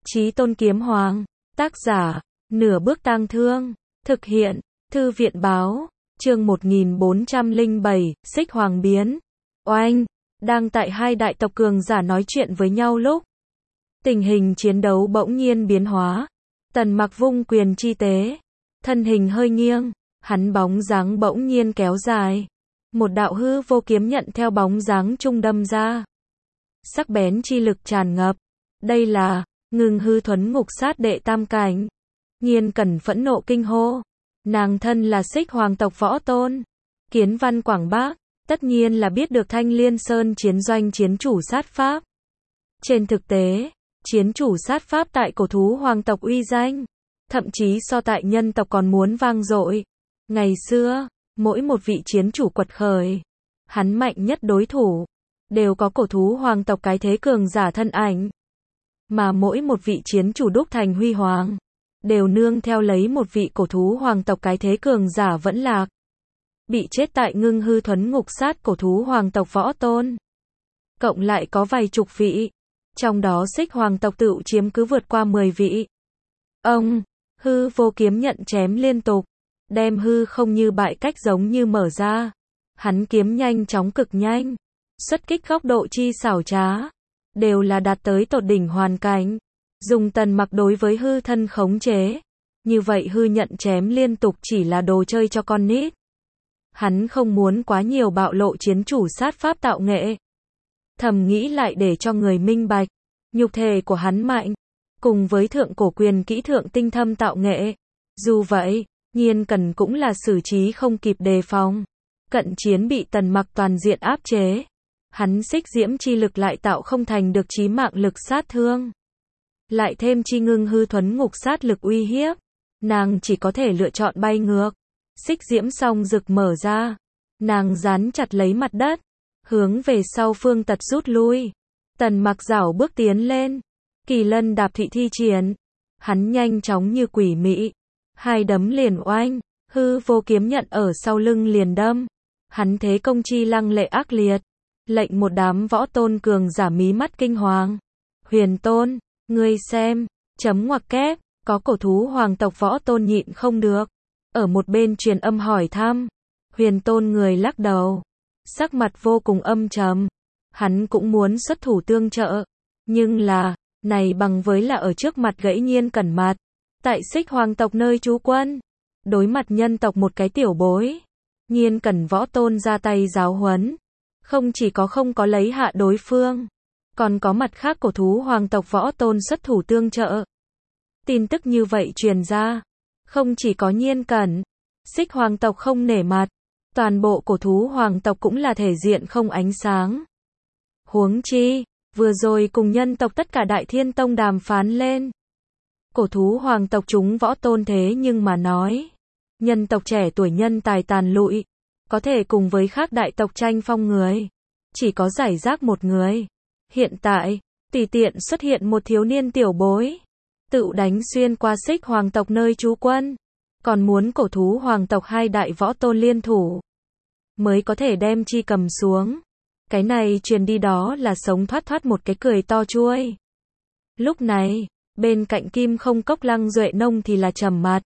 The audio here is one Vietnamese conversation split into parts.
Chí Tôn Kiếm Hoàng. Tác giả, Nửa Bước Tang Thương. Thực hiện, Thư viện báo. Chương 1407, Xích Hoàng biến. Oanh, đang tại hai đại tộc cường giả nói chuyện với nhau lúc. Tình hình chiến đấu bỗng nhiên biến hóa. Tần Mặc vung quyền chi tế. Thân hình hơi nghiêng, hắn bóng dáng bỗng nhiên kéo dài. Một đạo hư vô kiếm nhận theo bóng dáng trung đâm ra. Sắc bén chi lực tràn ngập. Đây là Ngưng Hư Thuấn Ngục Sát đệ tam cảnh. Nhiên Cẩn phẫn nộ kinh hô. Nàng thân là Xích Hoàng tộc võ tôn. Kiến Văn Quảng Bác, tất nhiên là biết được Thanh Liên Sơn chiến doanh chiến chủ sát pháp. Trên thực tế, chiến chủ sát pháp tại cổ thú hoàng tộc uy danh, thậm chí so tại nhân tộc còn muốn vang dội. Ngày xưa, mỗi một vị chiến chủ quật khởi, hắn mạnh nhất đối thủ, đều có cổ thú hoàng tộc cái thế cường giả thân ảnh. Mà mỗi một vị chiến chủ đúc thành huy hoàng, đều nương theo lấy một vị cổ thú hoàng tộc cái thế cường giả vẫn lạc. Bị chết tại Ngưng Hư Thuấn Ngục Sát cổ thú hoàng tộc võ tôn. Cộng lại có vài chục vị. Trong đó Xích Hoàng tộc tự chiếm cứ vượt qua 10 vị. Ông, hư vô kiếm nhận chém liên tục. Đem hư không như bại cách giống như mở ra. Hắn kiếm nhanh chóng cực nhanh. Xuất kích góc độ chi xảo trá. Đều là đạt tới tột đỉnh hoàn cảnh. Dùng Tần Mặc đối với hư thân khống chế. Như vậy hư nhận chém liên tục chỉ là đồ chơi cho con nít. Hắn không muốn quá nhiều bạo lộ chiến chủ sát pháp tạo nghệ. Thầm nghĩ lại để cho người minh bạch. Nhục thể của hắn mạnh. Cùng với thượng cổ quyền kỹ thượng tinh thâm tạo nghệ. Dù vậy, Nhiên Cẩn cũng là xử trí không kịp đề phòng. Cận chiến bị Tần Mặc toàn diện áp chế. Hắn xích diễm chi lực lại tạo không thành được chí mạng lực sát thương. Lại thêm chi Ngưng Hư Thuấn Ngục Sát lực uy hiếp. Nàng chỉ có thể lựa chọn bay ngược. Xích diễm song rực mở ra. Nàng dán chặt lấy mặt đất. Hướng về sau phương tật rút lui. Tần Mặc rảo bước tiến lên. Kỳ lân đạp thị thi triển. Hắn nhanh chóng như quỷ mị. Hai đấm liền oanh. Hư vô kiếm nhận ở sau lưng liền đâm. Hắn thế công chi lăng lệ ác liệt. Lệnh một đám võ tôn cường giả mí mắt kinh hoàng. Huyền Tôn, ngươi xem. Chấm ngoặc kép. Có cổ thú hoàng tộc võ tôn nhịn không được. Ở một bên truyền âm hỏi thăm. Huyền Tôn người lắc đầu. Sắc mặt vô cùng âm trầm. Hắn cũng muốn xuất thủ tương trợ. Nhưng là, này bằng với là ở trước mặt gãy Nhiên Cẩn mặt. Tại Xích Hoàng tộc nơi trú quân. Đối mặt nhân tộc một cái tiểu bối. Nhiên Cẩn võ tôn ra tay giáo huấn. Không chỉ có không có lấy hạ đối phương. Còn có mặt khác cổ thú hoàng tộc võ tôn xuất thủ tương trợ. Tin tức như vậy truyền ra. Không chỉ có Nhiên Cẩn. Xích Hoàng tộc không nể mặt. Toàn bộ cổ thú hoàng tộc cũng là thể diện không ánh sáng. Huống chi, vừa rồi cùng nhân tộc tất cả Đại Thiên Tông đàm phán lên. Cổ thú hoàng tộc chúng võ tôn thế nhưng mà nói. Nhân tộc trẻ tuổi nhân tài tàn lụi. Có thể cùng với khác đại tộc tranh phong người. Chỉ có giải rác một người. Hiện tại, tùy tiện xuất hiện một thiếu niên tiểu bối. Tự đánh xuyên qua Xích Hoàng tộc nơi trú quân. Còn muốn cổ thú hoàng tộc hai đại võ tôn liên thủ. Mới có thể đem chi cầm xuống. Cái này truyền đi đó là sống thoát thoát một cái cười to chuôi. Lúc này, bên cạnh Kim Không Cốc Lăng Duệ Nông thì là trầm mặt.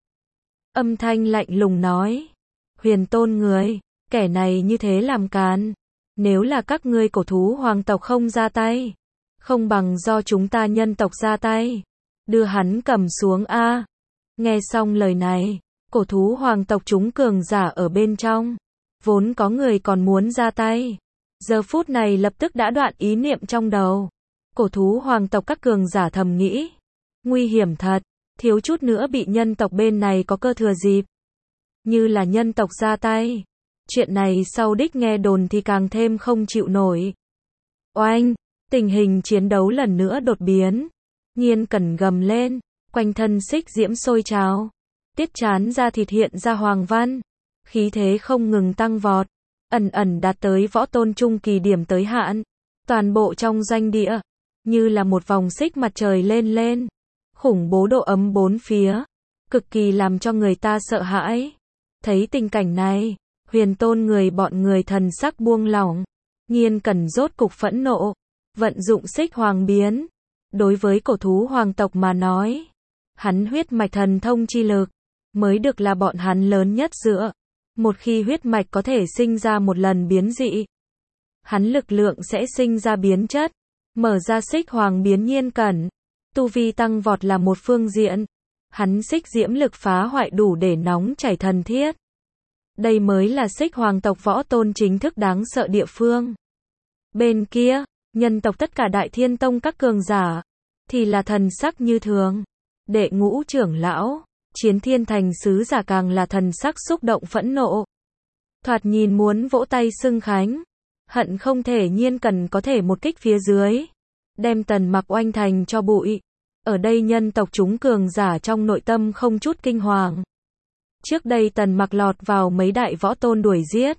Âm thanh lạnh lùng nói. Huyền Tôn người, kẻ này như thế làm càn. Nếu là các ngươi cổ thú hoàng tộc không ra tay. Không bằng do chúng ta nhân tộc ra tay. Đưa hắn cầm xuống a. Nghe xong lời này, cổ thú hoàng tộc chúng cường giả ở bên trong. Vốn có người còn muốn ra tay. Giờ phút này lập tức đã đoạn ý niệm trong đầu. Cổ thú hoàng tộc các cường giả thầm nghĩ. Nguy hiểm thật, thiếu chút nữa bị nhân tộc bên này có cơ thừa dịp. Như là nhân tộc ra tay. Chuyện này sau đích nghe đồn thì càng thêm không chịu nổi. Oanh, tình hình chiến đấu lần nữa đột biến. Nhiên Cẩn gầm lên, quanh thân xích diễm sôi trào. Tiết chán ra thịt hiện ra hoàng văn. Khí thế không ngừng tăng vọt. Ẩn ẩn đạt tới võ tôn trung kỳ điểm tới hạn. Toàn bộ trong doanh địa. Như là một vòng xích mặt trời lên lên. Khủng bố độ ấm bốn phía. Cực kỳ làm cho người ta sợ hãi. Thấy tình cảnh này. Huyền Tôn người bọn người thần sắc buông lỏng. Nhiên Cẩn rốt cục phẫn nộ. Vận dụng xích hoàng biến. Đối với cổ thú hoàng tộc mà nói, hắn huyết mạch thần thông chi lực, mới được là bọn hắn lớn nhất dựa. Một khi huyết mạch có thể sinh ra một lần biến dị, hắn lực lượng sẽ sinh ra biến chất, mở ra xích hoàng biến nhiên cẩn. Tu vi tăng vọt là một phương diện, hắn xích diễm lực phá hoại đủ để nóng chảy thần thiết. Đây mới là xích hoàng tộc võ tôn chính thức đáng sợ địa phương. Bên kia, nhân tộc tất cả Đại Thiên Tông các cường giả, thì là thần sắc như thường. Đệ ngũ trưởng lão, Chiến Thiên Thành sứ giả càng là thần sắc xúc động phẫn nộ. Thoạt nhìn muốn vỗ tay xưng khánh, hận không thể Nhiên Cẩn có thể một kích phía dưới, đem Tần Mặc oanh thành cho bụi. Ở đây nhân tộc chúng cường giả trong nội tâm không chút kinh hoàng. Trước đây Tần Mặc lọt vào mấy đại võ tôn đuổi giết,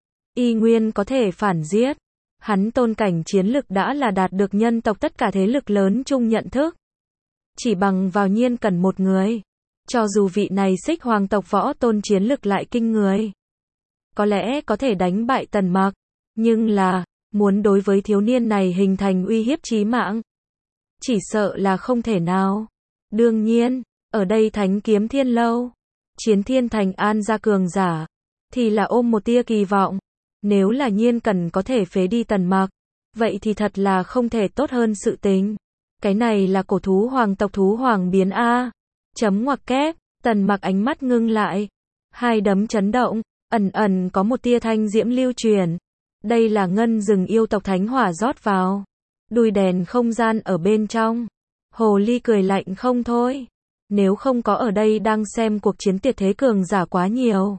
y nguyên có thể phản giết. Hắn tôn cảnh chiến lực đã là đạt được nhân tộc tất cả thế lực lớn chung nhận thức. Chỉ bằng vào Nhiên Cẩn một người, cho dù vị này xích hoàng tộc võ tôn chiến lực lại kinh người, có lẽ có thể đánh bại Tần Mặc, nhưng là, muốn đối với thiếu niên này hình thành uy hiếp chí mạng, chỉ sợ là không thể nào. Đương nhiên, ở đây Thánh Kiếm Thiên Lâu, Chiến Thiên Thành An gia cường giả, thì là ôm một tia kỳ vọng. Nếu là Nhiên Cẩn có thể phế đi Tần Mặc, vậy thì thật là không thể tốt hơn sự tình. Cái này là cổ thú hoàng tộc thú hoàng biến A. Chấm ngoặc kép, Tần Mặc ánh mắt ngưng lại. Hai đấm chấn động, ẩn ẩn có một tia thanh diễm lưu truyền. Đây là ngân rừng yêu tộc thánh hỏa rót vào. Đùi đèn không gian ở bên trong. Hồ ly cười lạnh không thôi. Nếu không có ở đây đang xem cuộc chiến tuyệt thế cường giả quá nhiều,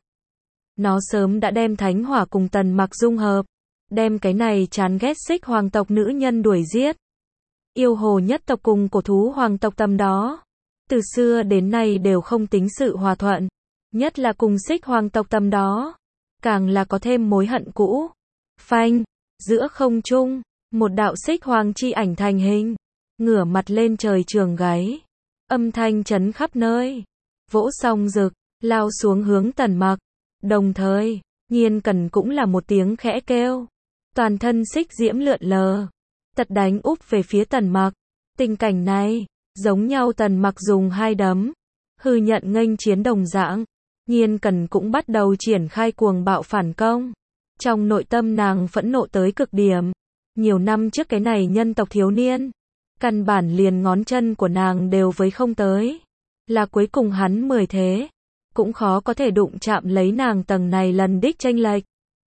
nó sớm đã đem thánh hỏa cùng Tần Mặc dung hợp, đem cái này chán ghét xích hoàng tộc nữ nhân đuổi giết. Yêu hồ nhất tộc cùng cổ thú hoàng tộc tầm đó, từ xưa đến nay đều không tính sự hòa thuận, nhất là cùng xích hoàng tộc tầm đó, càng là có thêm mối hận cũ. Phanh, giữa không trung, một đạo xích hoàng chi ảnh thành hình, ngửa mặt lên trời trường gáy, âm thanh chấn khắp nơi, vỗ song rực, lao xuống hướng Tần Mặc. Đồng thời, Nhiên Cẩn cũng là một tiếng khẽ kêu, toàn thân xích diễm lượn lờ, tật đánh úp về phía Tần Mặc. Tình cảnh này, giống nhau Tần Mặc dùng hai đấm, hư nhận nghênh chiến đồng dạng, Nhiên Cẩn cũng bắt đầu triển khai cuồng bạo phản công. Trong nội tâm nàng phẫn nộ tới cực điểm, nhiều năm trước cái này nhân tộc thiếu niên, căn bản liền ngón chân của nàng đều với không tới, là cuối cùng hắn 10 thế, cũng khó có thể đụng chạm lấy nàng tầng này lần đích chênh lệch.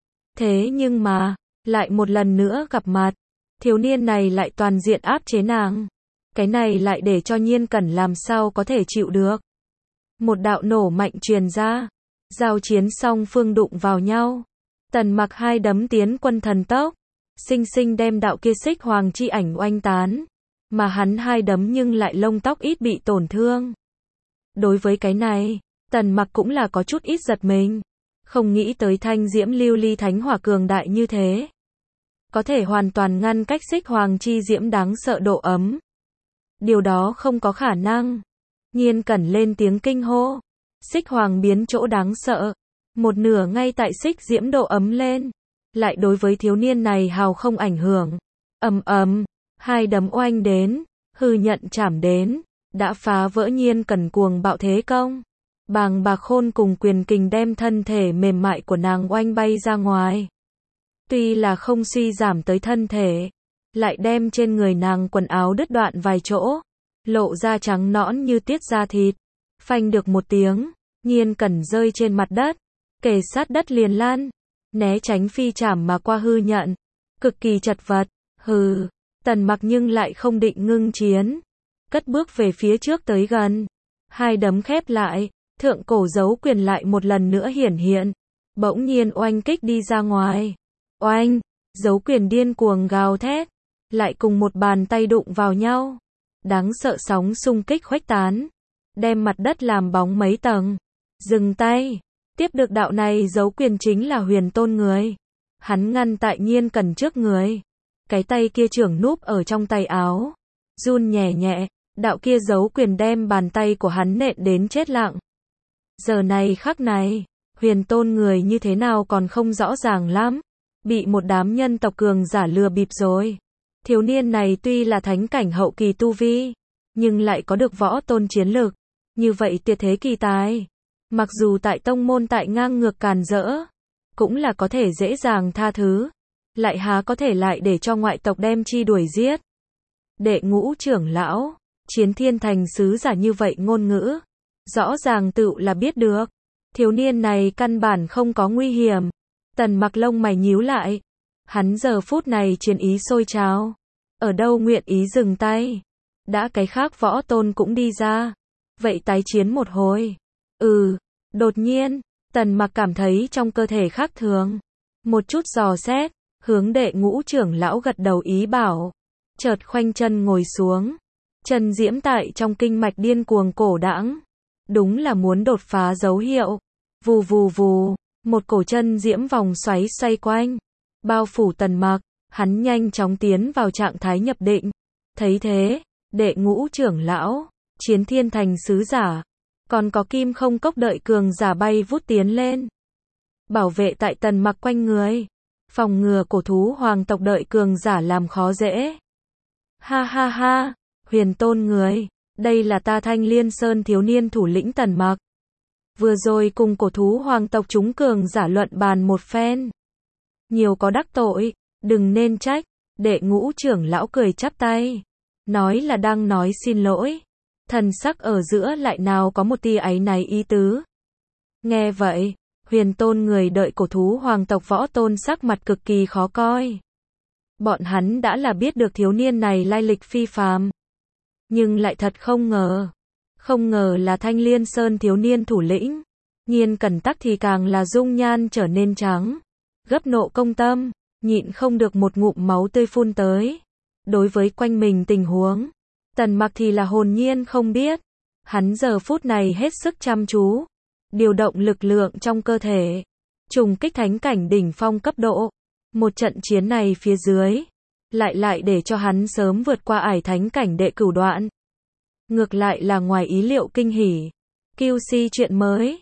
Thế nhưng mà, lại một lần nữa gặp mặt, thiếu niên này lại toàn diện áp chế nàng. Cái này lại để cho Nhiên Cẩn làm sao có thể chịu được. Một đạo nổ mạnh truyền ra, giao chiến song phương đụng vào nhau. Tần Mặc hai đấm tiến quân thần tốc, sinh sinh đem đạo kia xích hoàng chi ảnh oanh tán, mà hắn hai đấm nhưng lại lông tóc ít bị tổn thương. Đối với cái này, Tần Mặc cũng là có chút ít giật mình, không nghĩ tới thanh diễm lưu ly thánh hỏa cường đại như thế, có thể hoàn toàn ngăn cách xích hoàng chi diễm đáng sợ độ ấm. Điều đó không có khả năng. Nhiên Cẩn lên tiếng kinh hô, xích hoàng biến chỗ đáng sợ, một nửa ngay tại xích diễm độ ấm lên, lại đối với thiếu niên này hào không ảnh hưởng. Ầm ầm, hai đấm oanh đến, hư nhận chảm đến, đã phá vỡ Nhiên Cẩn cuồng bạo thế công. Bàng bạc khôn cùng quyền kình đem thân thể mềm mại của nàng oanh bay ra ngoài. Tuy là không suy giảm tới thân thể, lại đem trên người nàng quần áo đứt đoạn vài chỗ, lộ ra trắng nõn như tiết da thịt. Phanh được một tiếng, Nhiên Cẩn rơi trên mặt đất, kề sát đất liền lăn, né tránh phi chảm mà qua hư nhận, cực kỳ chật vật. Hừ, Tần Mặc nhưng lại không định ngưng chiến, cất bước về phía trước tới gần, hai đấm khép lại, thượng cổ dấu quyền lại một lần nữa hiển hiện, bỗng nhiên oanh kích đi ra ngoài. Oanh, dấu quyền điên cuồng gào thét, lại cùng một bàn tay đụng vào nhau. Đáng sợ sóng xung kích khuếch tán, đem mặt đất làm bóng mấy tầng. Dừng tay, tiếp được đạo này dấu quyền chính là Huyền Tôn người. Hắn ngăn tại Nhiên Cẩn trước người, cái tay kia trưởng núp ở trong tay áo, run nhẹ nhẹ, đạo kia dấu quyền đem bàn tay của hắn nện đến chết lặng. Giờ này khắc này, Huyền Tôn người như thế nào còn không rõ ràng lắm, bị một đám nhân tộc cường giả lừa bịp rồi. Thiếu niên này tuy là thánh cảnh hậu kỳ tu vi, nhưng lại có được võ tôn chiến lực. Như vậy tuyệt thế kỳ tài. Mặc dù tại tông môn tại ngang ngược càn rỡ, cũng là có thể dễ dàng tha thứ. Lại há có thể lại để cho ngoại tộc đem chi đuổi giết. Đệ ngũ trưởng lão, Chiến Thiên Thành sứ giả như vậy ngôn ngữ. Rõ ràng tựu là biết được. Thiếu niên này căn bản không có nguy hiểm. Tần Mặc lông mày nhíu lại. Hắn giờ phút này chiến ý sôi trào. Ở đâu nguyện ý dừng tay. Đã cái khác võ tôn cũng đi ra. Vậy tái chiến một hồi. Đột nhiên, Tần Mặc cảm thấy trong cơ thể khác thường. Một chút dò xét, hướng đệ ngũ trưởng lão gật đầu ý bảo. Chợt khoanh chân ngồi xuống. Chân diễm tại trong kinh mạch điên cuồng cổ đãng. Đúng là muốn đột phá dấu hiệu. Vù vù vù, một cổ chân diễm vòng xoáy xoay quanh. Bao phủ Tần Mặc, hắn nhanh chóng tiến vào trạng thái nhập định. Thấy thế, đệ ngũ trưởng lão, Chiến Thiên Thành sứ giả, còn có Kim Không Cốc đợi cường giả bay vút tiến lên. Bảo vệ tại Tần Mặc quanh người. Phòng ngừa cổ thú hoàng tộc đợi cường giả làm khó dễ. Ha ha ha, Huyền Tôn người, đây là ta Thanh Liên Sơn thiếu niên thủ lĩnh Tần Mặc. Vừa rồi cùng cổ thú hoàng tộc chúng cường giả luận bàn một phen. Nhiều có đắc tội, đừng nên trách. Đệ ngũ trưởng lão cười chắp tay. Nói là đang nói xin lỗi. Thần sắc ở giữa lại nào có một tia áy náy ý tứ. Nghe vậy, Huyền Tôn người đợi cổ thú hoàng tộc võ tôn sắc mặt cực kỳ khó coi. Bọn hắn đã là biết được thiếu niên này lai lịch phi phàm. Nhưng lại thật không ngờ là Thanh Liên Sơn thiếu niên thủ lĩnh. Nhiên Cẩn Tắc thì càng là dung nhan trở nên trắng. Gấp nộ công tâm, nhịn không được một ngụm máu tươi phun tới. Đối với quanh mình tình huống, Tần Mặc thì là hồn nhiên không biết. Hắn giờ phút này hết sức chăm chú. Điều động lực lượng trong cơ thể. Trùng kích thánh cảnh đỉnh phong cấp độ. Một trận chiến này phía dưới. Lại để cho hắn sớm vượt qua ải thánh cảnh đệ cửu đoạn. Ngược lại là ngoài ý liệu kinh hỉ. QC chuyện mới.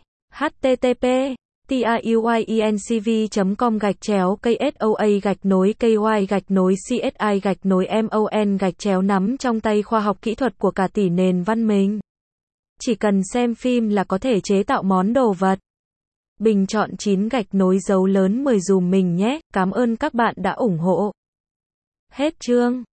http://tayuyencv.com/KSOA-KY-CSI-MON-nắm trong tay khoa học kỹ thuật của cả tỷ nền văn minh. Chỉ cần xem phim là có thể chế tạo món đồ vật. Bình chọn 9 dấu lớn 10 dùm mình nhé. Cảm ơn các bạn đã ủng hộ. Hết chương.